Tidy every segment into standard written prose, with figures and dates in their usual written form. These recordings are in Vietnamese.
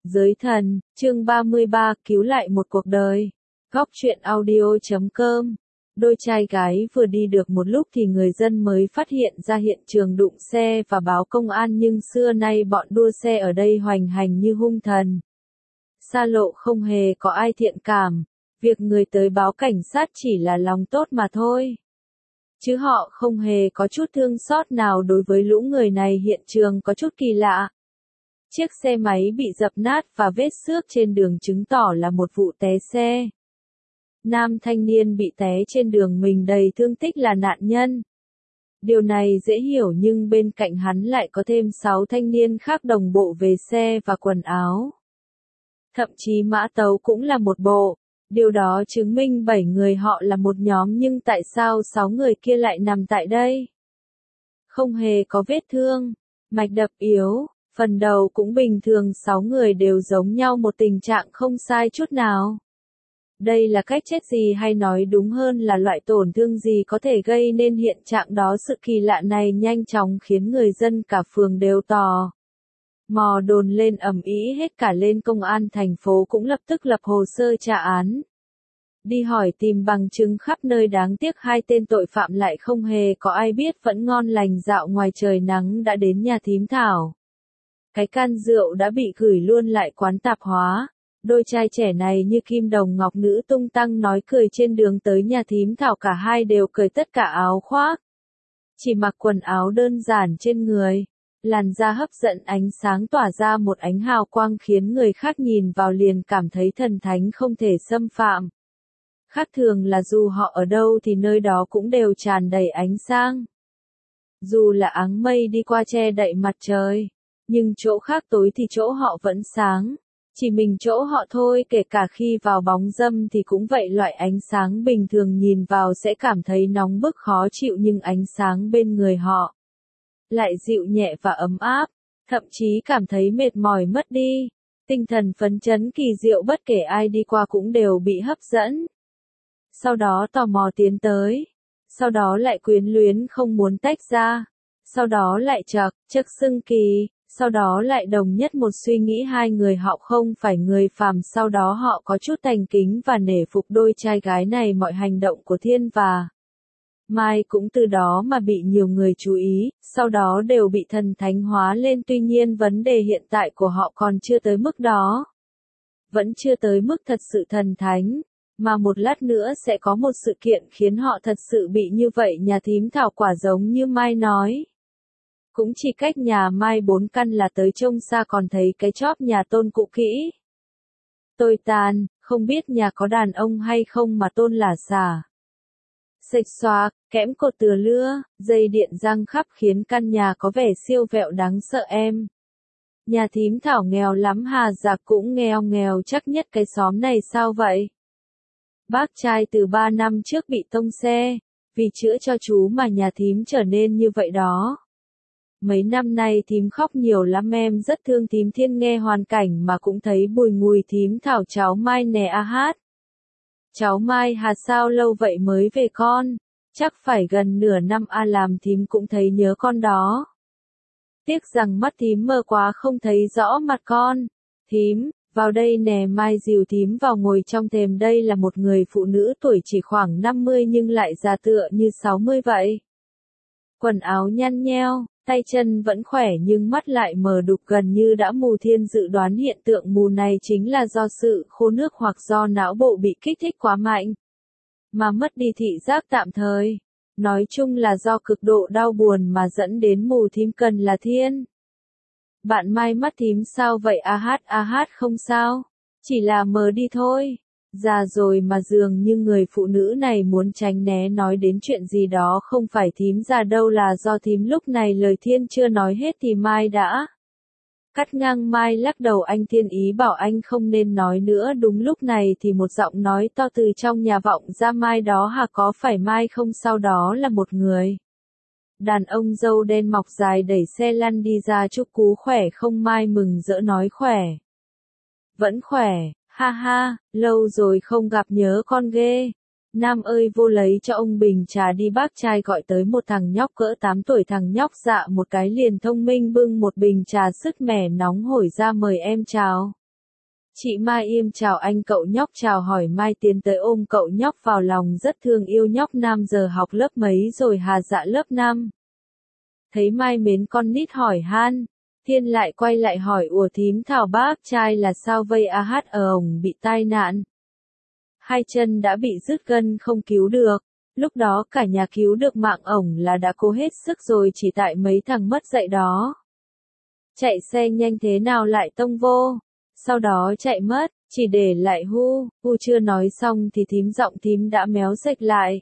Giới thần, chương 33, cứu lại một cuộc đời. Góc truyện audio.com. Đôi trai gái vừa đi được một lúc thì người dân mới phát hiện ra hiện trường đụng xe và báo công an, nhưng xưa nay bọn đua xe ở đây hoành hành như hung thần. Xa lộ không hề có ai thiện cảm, việc người tới báo cảnh sát chỉ là lòng tốt mà thôi. Chứ họ không hề có chút thương xót nào đối với lũ người này. Hiện trường có chút kỳ lạ. Chiếc xe máy bị dập nát và vết xước trên đường chứng tỏ là một vụ té xe. Nam thanh niên bị té trên đường mình đầy thương tích là nạn nhân. Điều này dễ hiểu, nhưng bên cạnh hắn lại có thêm 6 thanh niên khác đồng bộ về xe và quần áo. Thậm chí mã tấu cũng là một bộ. Điều đó chứng minh 7 người họ là một nhóm, nhưng tại sao 6 người kia lại nằm tại đây? Không hề có vết thương, mạch đập yếu, phần đầu cũng bình thường, 6 người đều giống nhau, một tình trạng không sai chút nào. Đây là cách chết gì, hay nói đúng hơn là loại tổn thương gì có thể gây nên hiện trạng đó? Sự kỳ lạ này nhanh chóng khiến người dân cả phường đều tò mò đồn lên ầm ĩ hết cả lên. Công an thành phố cũng lập tức lập hồ sơ tra án, đi hỏi tìm bằng chứng khắp nơi. Đáng tiếc hai tên tội phạm lại không hề có ai biết, vẫn ngon lành dạo ngoài trời nắng đã đến nhà thím Thảo. Cái can rượu đã bị gửi luôn lại quán tạp hóa. Đôi trai trẻ này như kim đồng ngọc nữ, tung tăng nói cười trên đường tới nhà thím Thảo. Cả hai đều cởi tất cả áo khoác, chỉ mặc quần áo đơn giản trên người. Làn da hấp dẫn, ánh sáng tỏa ra một ánh hào quang khiến người khác nhìn vào liền cảm thấy thần thánh không thể xâm phạm. Khác thường là dù họ ở đâu thì nơi đó cũng đều tràn đầy ánh sáng. Dù là áng mây đi qua che đậy mặt trời, nhưng chỗ khác tối thì chỗ họ vẫn sáng. Chỉ mình chỗ họ thôi, kể cả khi vào bóng râm thì cũng vậy. Loại ánh sáng bình thường nhìn vào sẽ cảm thấy nóng bức khó chịu, nhưng ánh sáng bên người họ lại dịu nhẹ và ấm áp, thậm chí cảm thấy mệt mỏi mất đi. Tinh thần phấn chấn kỳ diệu, bất kể ai đi qua cũng đều bị hấp dẫn. Sau đó tò mò tiến tới, sau đó lại quyến luyến không muốn tách ra, sau đó lại chực xưng kỳ, sau đó lại đồng nhất một suy nghĩ hai người họ không phải người phàm. Sau đó họ có chút thành kính và nể phục đôi trai gái này. Mọi hành động của Thiên và Mai cũng từ đó mà bị nhiều người chú ý, sau đó đều bị thần thánh hóa lên. Tuy nhiên vấn đề hiện tại của họ còn chưa tới mức đó. Vẫn chưa tới mức thật sự thần thánh, mà một lát nữa sẽ có một sự kiện khiến họ thật sự bị như vậy. Nhà thím Thảo quả giống như Mai nói, cũng chỉ cách nhà Mai 4 căn là tới, trông xa còn thấy cái chóp nhà Tôn cũ kỹ tồi tàn, không biết nhà có đàn ông hay không mà Tôn lả xả xệch xoạc, kẽm cột tựa lưa, dây điện giăng khắp khiến căn nhà có vẻ siêu vẹo đáng sợ. Em nhà thím Thảo nghèo lắm hà? Dạ cũng nghèo chắc nhất cái xóm này. Sao vậy? Bác trai từ 3 năm trước bị tông xe, vì chữa cho chú mà nhà thím trở nên như vậy đó. Mấy năm nay thím khóc nhiều lắm, em rất thương thím. Thiên nghe hoàn cảnh mà cũng thấy bùi ngùi. Thím Thảo, cháu Mai nè. A hát. Cháu Mai hà, sao lâu vậy mới về con? Chắc phải gần nửa năm. Làm thím cũng thấy nhớ con đó. Tiếc rằng mắt thím mờ quá không thấy rõ mặt con. Thím, vào đây nè. Mai dìu thím vào ngồi trong thềm. Đây là một người phụ nữ tuổi chỉ khoảng 50 nhưng lại già tựa như 60 vậy. Quần áo nhăn nheo, tay chân vẫn khỏe nhưng mắt lại mờ đục gần như đã mù. Thiên dự đoán hiện tượng mù này chính là do sự khô nước hoặc do não bộ bị kích thích quá mạnh, mà mất đi thị giác tạm thời. Nói chung là do cực độ đau buồn mà dẫn đến mù. Thím cần là Thiên. Bạn Mai, mắt thím sao vậy? A hát không sao, chỉ là mờ đi thôi. Già rồi mà. Dường như người phụ nữ này muốn tránh né nói đến chuyện gì đó. Không phải thím già đâu, là do thím. Lúc này lời Thiên chưa nói hết thì Mai đã cắt ngang. Mai lắc đầu. Anh Thiên ý bảo anh không nên nói nữa. Đúng lúc này thì một giọng nói to từ trong nhà vọng ra. Mai đó hả? Có phải Mai không? Sau đó là một người đàn ông râu đen mọc dài đẩy xe lăn đi ra. Chúc cú khỏe không? Mai mừng rỡ nói khỏe. Vẫn khỏe. Ha ha, lâu rồi không gặp, nhớ con ghê. Nam ơi, vô lấy cho ông bình trà đi. Bác trai gọi tới một thằng nhóc cỡ 8 tuổi. Thằng nhóc dạ một cái liền thông minh, bưng một bình trà sứt mẻ nóng hổi ra mời. Em chào. Chị Mai im chào anh cậu nhóc chào hỏi Mai tiến tới ôm cậu nhóc vào lòng rất thương yêu nhóc Nam giờ học lớp mấy rồi Hà dạ lớp 5. Thấy Mai mến con nít hỏi han, Thiên lại quay lại hỏi ủa thím Thảo bác trai là sao vây ổng bị tai nạn. Hai chân đã bị đứt gân không cứu được, lúc đó cả nhà cứu được mạng ổng là đã cố hết sức rồi chỉ tại mấy thằng mất dạy đó. Chạy xe nhanh thế nào lại tông vô, sau đó chạy mất, chỉ để lại hu chưa nói xong thì thím giọng thím đã méo rệch lại.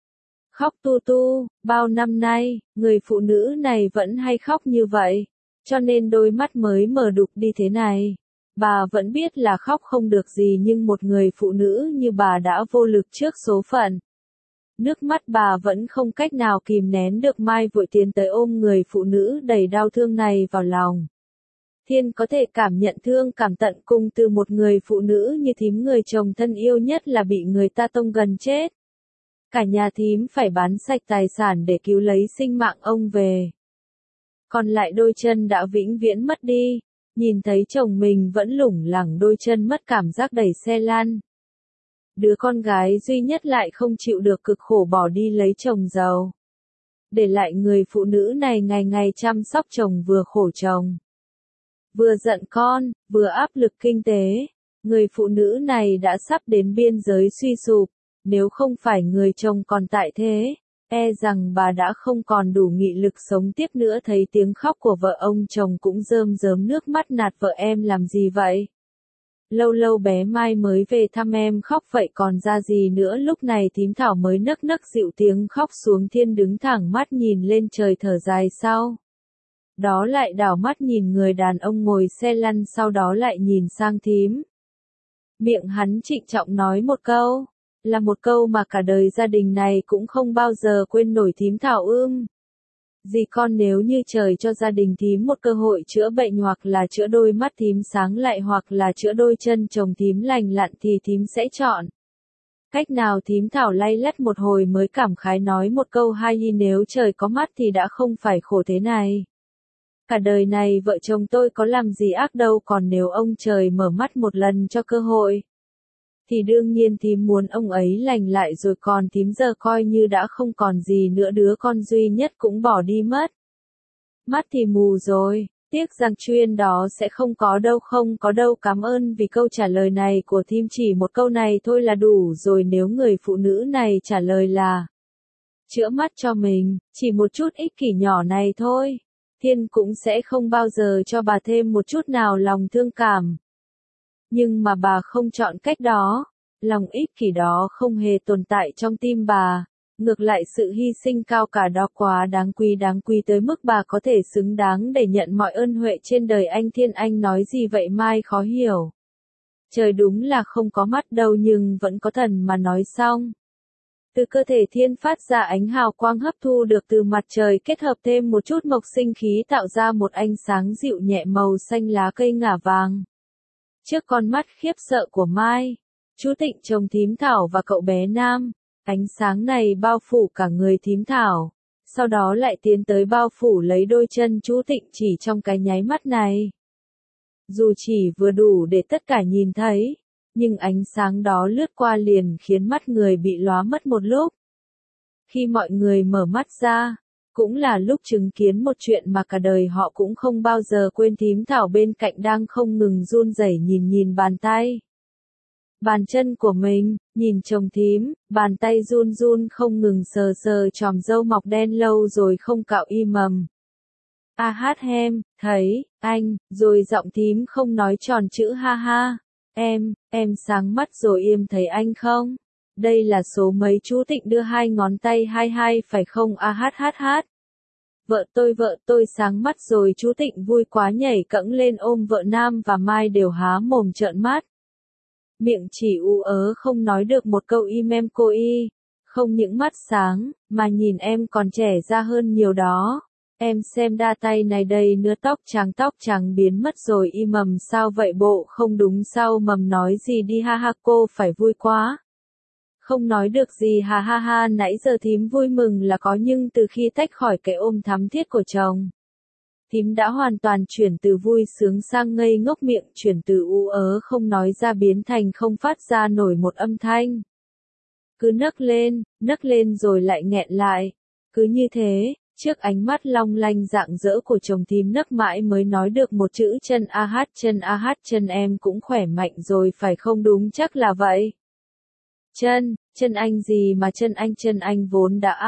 Khóc tu tu, bao năm nay, người phụ nữ này vẫn hay khóc như vậy, cho nên đôi mắt mới mở đục đi thế này. Bà vẫn biết là khóc không được gì nhưng một người phụ nữ như bà đã vô lực trước số phận. Nước mắt bà vẫn không cách nào kìm nén được Mai vội tiến tới ôm người phụ nữ đầy đau thương này vào lòng. Thiên có thể cảm nhận thương cảm tận cùng từ một người phụ nữ như thím người chồng thân yêu nhất là bị người ta tông gần chết. Cả nhà thím phải bán sạch tài sản để cứu lấy sinh mạng ông về. Còn lại đôi chân đã vĩnh viễn mất đi, nhìn thấy chồng mình vẫn lủng lẳng đôi chân mất cảm giác đẩy xe lăn. Đứa con gái duy nhất lại không chịu được cực khổ bỏ đi lấy chồng giàu. Để lại người phụ nữ này ngày ngày chăm sóc chồng vừa khổ chồng. Vừa giận con, vừa áp lực kinh tế. Người phụ nữ này đã sắp đến biên giới suy sụp. Nếu không phải người chồng còn tại thế, e rằng bà đã không còn đủ nghị lực sống tiếp nữa. Thấy tiếng khóc của vợ ông chồng cũng rơm rớm nước mắt nạt vợ em làm gì vậy? Lâu lâu bé Mai mới về thăm em khóc vậy còn ra gì nữa. Lúc này thím Thảo mới nấc nấc dịu tiếng khóc xuống. Thiên đứng thẳng mắt nhìn lên trời thở dài sau. Đó lại đảo mắt nhìn người đàn ông ngồi xe lăn sau đó lại nhìn sang thím. Miệng hắn trịnh trọng nói một câu. Là một câu mà cả đời gia đình này cũng không bao giờ quên nổi thím Thảo Dì con nếu như trời cho gia đình thím một cơ hội chữa bệnh hoặc là chữa đôi mắt thím sáng lại hoặc là chữa đôi chân chồng thím lành lặn thì thím sẽ chọn. Cách nào thím Thảo lay lắt một hồi mới cảm khái nói một câu hay nếu trời có mắt thì đã không phải khổ thế này. Cả đời này vợ chồng tôi có làm gì ác đâu còn nếu ông trời mở mắt một lần cho cơ hội. Thì đương nhiên thím muốn ông ấy lành lại rồi còn thím giờ coi như đã không còn gì nữa đứa con duy nhất cũng bỏ đi mất. Mắt thì mù rồi, tiếc rằng chuyên đó sẽ không có đâu cảm ơn vì câu trả lời này của thím chỉ một câu này thôi là đủ rồi nếu người phụ nữ này trả lời là chữa mắt cho mình, chỉ một chút ích kỷ nhỏ này thôi. Thiên cũng sẽ không bao giờ cho bà thêm một chút nào lòng thương cảm. Nhưng mà bà không chọn cách đó, lòng ích kỷ đó không hề tồn tại trong tim bà, ngược lại sự hy sinh cao cả đó quá đáng quý tới mức bà có thể xứng đáng để nhận mọi ơn huệ trên đời anh. Thiên anh nói gì vậy Mai khó hiểu. Trời đúng là không có mắt đâu nhưng vẫn có thần mà nói xong. Từ cơ thể Thiên phát ra ánh hào quang hấp thu được từ mặt trời kết hợp thêm một chút mộc sinh khí tạo ra một ánh sáng dịu nhẹ màu xanh lá cây ngả vàng. Trước con mắt khiếp sợ của Mai, chú Tịnh chồng thím Thảo và cậu bé Nam, ánh sáng này bao phủ cả người thím Thảo, sau đó lại tiến tới bao phủ lấy đôi chân chú Tịnh chỉ trong cái nháy mắt này. Dù chỉ vừa đủ để tất cả nhìn thấy, nhưng ánh sáng đó lướt qua liền khiến mắt người bị lóa mất một lúc. Khi mọi người mở mắt ra, cũng là lúc chứng kiến một chuyện mà cả đời họ cũng không bao giờ quên. Thím Thảo bên cạnh đang không ngừng run rẩy nhìn bàn tay. Bàn chân của mình, nhìn chồng thím, bàn tay run run không ngừng sờ chòm râu mọc đen lâu rồi không cạo mầm. A hát thấy, anh, rồi giọng thím không nói tròn chữ ha ha. Em sáng mắt rồi thấy anh không? Đây là số mấy chú Tịnh đưa hai ngón tay hai phải không a hát. Vợ tôi sáng mắt rồi chú Tịnh vui quá nhảy cẫng lên ôm vợ Nam và Mai đều há mồm trợn mắt. Miệng chỉ không nói được một câu em cô không những mắt sáng, mà nhìn em còn trẻ ra hơn nhiều đó. Em xem đa tay này đầy nữa tóc trắng biến mất rồi mầm sao vậy bộ không đúng sao mầm nói gì đi ha ha cô phải vui quá. Không nói được gì ha ha nãy giờ thím vui mừng là có nhưng từ khi tách khỏi cái ôm thắm thiết của chồng. Tím đã hoàn toàn chuyển từ vui sướng sang ngây ngốc, miệng chuyển từ ú ớ không nói ra biến thành không phát ra nổi một âm thanh. Cứ nấc lên rồi lại nghẹn lại. Cứ như thế, trước ánh mắt long lanh rạng rỡ của chồng tím nấc mãi mới nói được một chữ chân chân em cũng khỏe mạnh rồi phải không? Đúng chắc là vậy. Chân anh gì mà chân anh vốn đã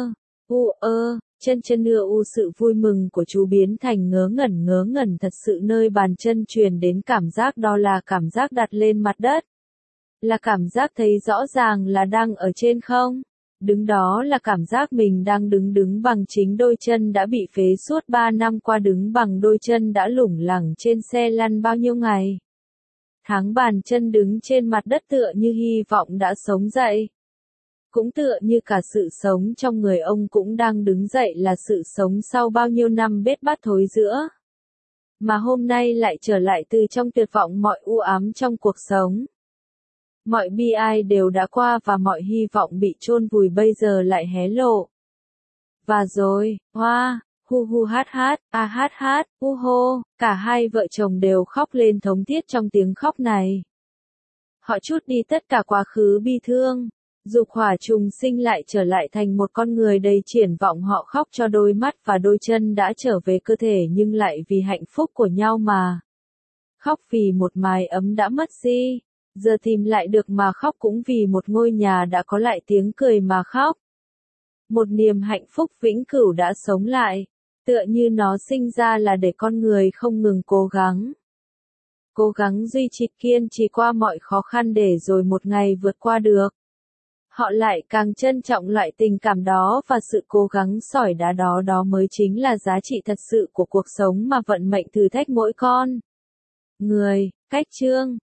chân ưa u. Sự vui mừng của chú biến thành ngớ ngẩn thật sự, nơi bàn chân truyền đến cảm giác đó là cảm giác đặt lên mặt đất. Là cảm giác thấy rõ ràng là đang ở trên không. Đứng đó là cảm giác mình đang đứng bằng chính đôi chân đã bị phế suốt 3 năm qua, đứng bằng đôi chân đã lủng lẳng trên xe lăn bao nhiêu ngày. Tháng bàn chân đứng trên mặt đất tựa như hy vọng đã sống dậy. Cũng tựa như cả sự sống trong người ông cũng đang đứng dậy, là sự sống sau bao nhiêu năm bết bát thối rữa. Mà hôm nay lại trở lại từ trong tuyệt vọng, mọi u ám trong cuộc sống. Mọi bi ai đều đã qua và mọi hy vọng bị chôn vùi bây giờ lại hé lộ. Và rồi, hoa, hu hu hát hát, hu hô, cả hai vợ chồng đều khóc lên thống thiết trong tiếng khóc này. Họ trút đi tất cả quá khứ bi thương. Dục hỏa trùng sinh lại trở lại thành một con người đầy triển vọng. Họ khóc cho đôi mắt và đôi chân đã trở về cơ thể, nhưng lại vì hạnh phúc của nhau mà. Khóc vì một mái ấm đã mất đi, giờ tìm lại được mà khóc, cũng vì một ngôi nhà đã có lại tiếng cười mà khóc. Một niềm hạnh phúc vĩnh cửu đã sống lại, tựa như nó sinh ra là để con người không ngừng cố gắng duy trì kiên trì qua mọi khó khăn để rồi một ngày vượt qua được. Họ lại càng trân trọng loại tình cảm đó và sự cố gắng sỏi đá đó. Đó mới chính là giá trị thật sự của cuộc sống mà vận mệnh thử thách mỗi con người. Cách chương